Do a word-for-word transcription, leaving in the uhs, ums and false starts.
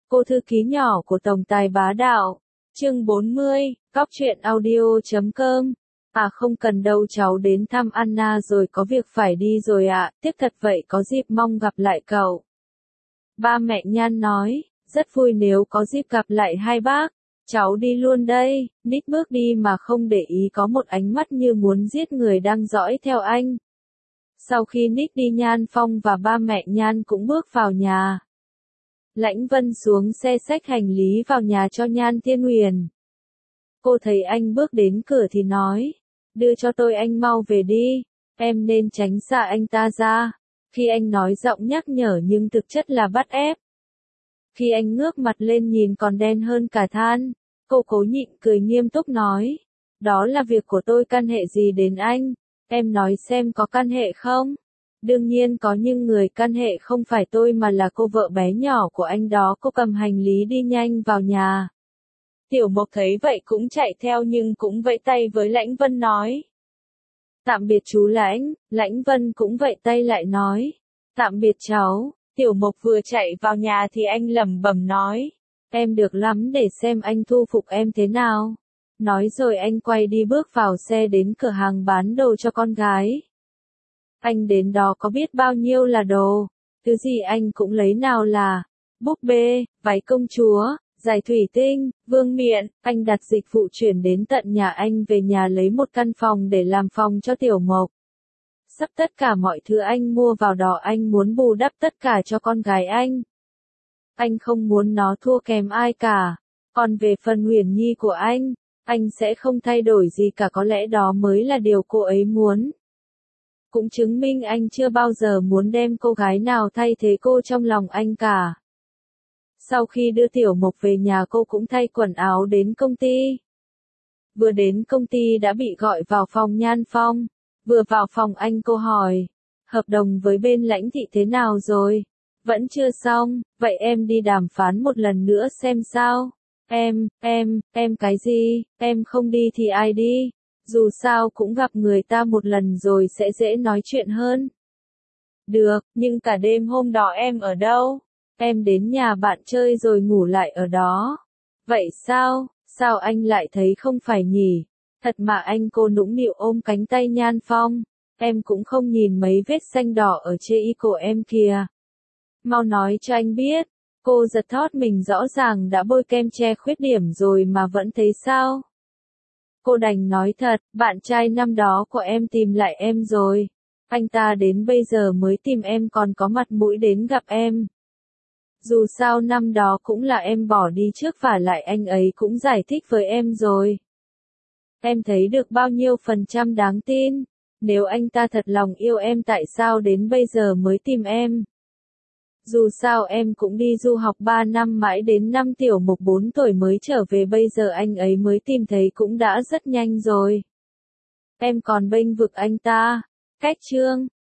Cô thư ký nhỏ của tổng tài bá đạo. Chương bốn mươi, Cóc truyện audio chấm com. À không cần đâu, cháu đến thăm Anna rồi, có việc phải đi rồi ạ, à. Tiếc thật vậy, có dịp mong gặp lại cậu. Ba mẹ Nhan nói, rất vui nếu có dịp gặp lại hai bác. Cháu đi luôn đây. Nick bước đi mà không để ý có một ánh mắt như muốn giết người đang dõi theo anh. Sau khi Nick đi, Nhan Phong và ba mẹ Nhan cũng bước vào nhà. Lãnh Vân xuống xe xách hành lý vào nhà cho Nhan Thiên Huyền. Cô thấy anh bước đến cửa thì nói, đưa cho tôi, anh mau về đi, em nên tránh xa anh ta ra. Khi anh nói giọng nhắc nhở nhưng thực chất là bắt ép. Khi anh ngước mặt lên nhìn còn đen hơn cả than, cô cố nhịn cười nghiêm túc nói, đó là việc của tôi, căn hệ gì đến anh, em nói xem có căn hệ không? Đương nhiên có, nhưng người căn hệ không phải tôi mà là cô vợ bé nhỏ của anh đó. Cô cầm hành lý đi nhanh vào nhà. Tiểu Mộc thấy vậy cũng chạy theo nhưng cũng vẫy tay với Lãnh Vân nói, tạm biệt chú Lãnh. Lãnh Vân cũng vẫy tay lại nói, tạm biệt cháu. Tiểu Mộc vừa chạy vào nhà thì anh lẩm bẩm nói, em được lắm, để xem anh thu phục em thế nào. Nói rồi anh quay đi bước vào xe đến cửa hàng bán đồ cho con gái. Anh đến đó có biết bao nhiêu là đồ, thứ gì anh cũng lấy, nào là búp bê, váy công chúa, giày thủy tinh, vương miện. Anh đặt dịch vụ chuyển đến tận nhà anh, về nhà lấy một căn phòng để làm phòng cho Tiểu Mộc. Sắp tất cả mọi thứ anh mua vào đó, anh muốn bù đắp tất cả cho con gái anh. Anh không muốn nó thua kém ai cả. Còn về phần Huyền Nhi của anh, anh sẽ không thay đổi gì cả, có lẽ đó mới là điều cô ấy muốn. Cũng chứng minh anh chưa bao giờ muốn đem cô gái nào thay thế cô trong lòng anh cả. Sau khi đưa Tiểu Mộc về nhà, cô cũng thay quần áo đến công ty. Vừa đến công ty đã bị gọi vào phòng Nhan Phong. Vừa vào phòng anh, cô hỏi, hợp đồng với bên Lãnh thị thế nào rồi? Vẫn chưa xong, vậy em đi đàm phán một lần nữa xem sao. Em, em, em cái gì, em không đi thì ai đi? Dù sao cũng gặp người ta một lần rồi sẽ dễ nói chuyện hơn. Được, nhưng cả đêm hôm đó em ở đâu? Em đến nhà bạn chơi rồi ngủ lại ở đó. Vậy sao, sao anh lại thấy không phải nhỉ? Thật mà anh. Cô nũng nịu ôm cánh tay Nhan Phong. Em cũng không nhìn mấy vết xanh đỏ ở chê y cổ em kìa. Mau nói cho anh biết. Cô giật thót mình, rõ ràng đã bôi kem che khuyết điểm rồi mà vẫn thấy sao? Cô đành nói thật, bạn trai năm đó của em tìm lại em rồi. Anh ta đến bây giờ mới tìm em, còn có mặt mũi đến gặp em. Dù sao năm đó cũng là em bỏ đi trước, và lại anh ấy cũng giải thích với em rồi. Em thấy được bao nhiêu phần trăm đáng tin. Nếu anh ta thật lòng yêu em, tại sao đến bây giờ mới tìm em? Dù sao em cũng đi du học ba năm, mãi đến năm Tiểu Mộc bốn tuổi mới trở về, bây giờ anh ấy mới tìm thấy cũng đã rất nhanh rồi. Em còn bênh vực anh ta. Cách chương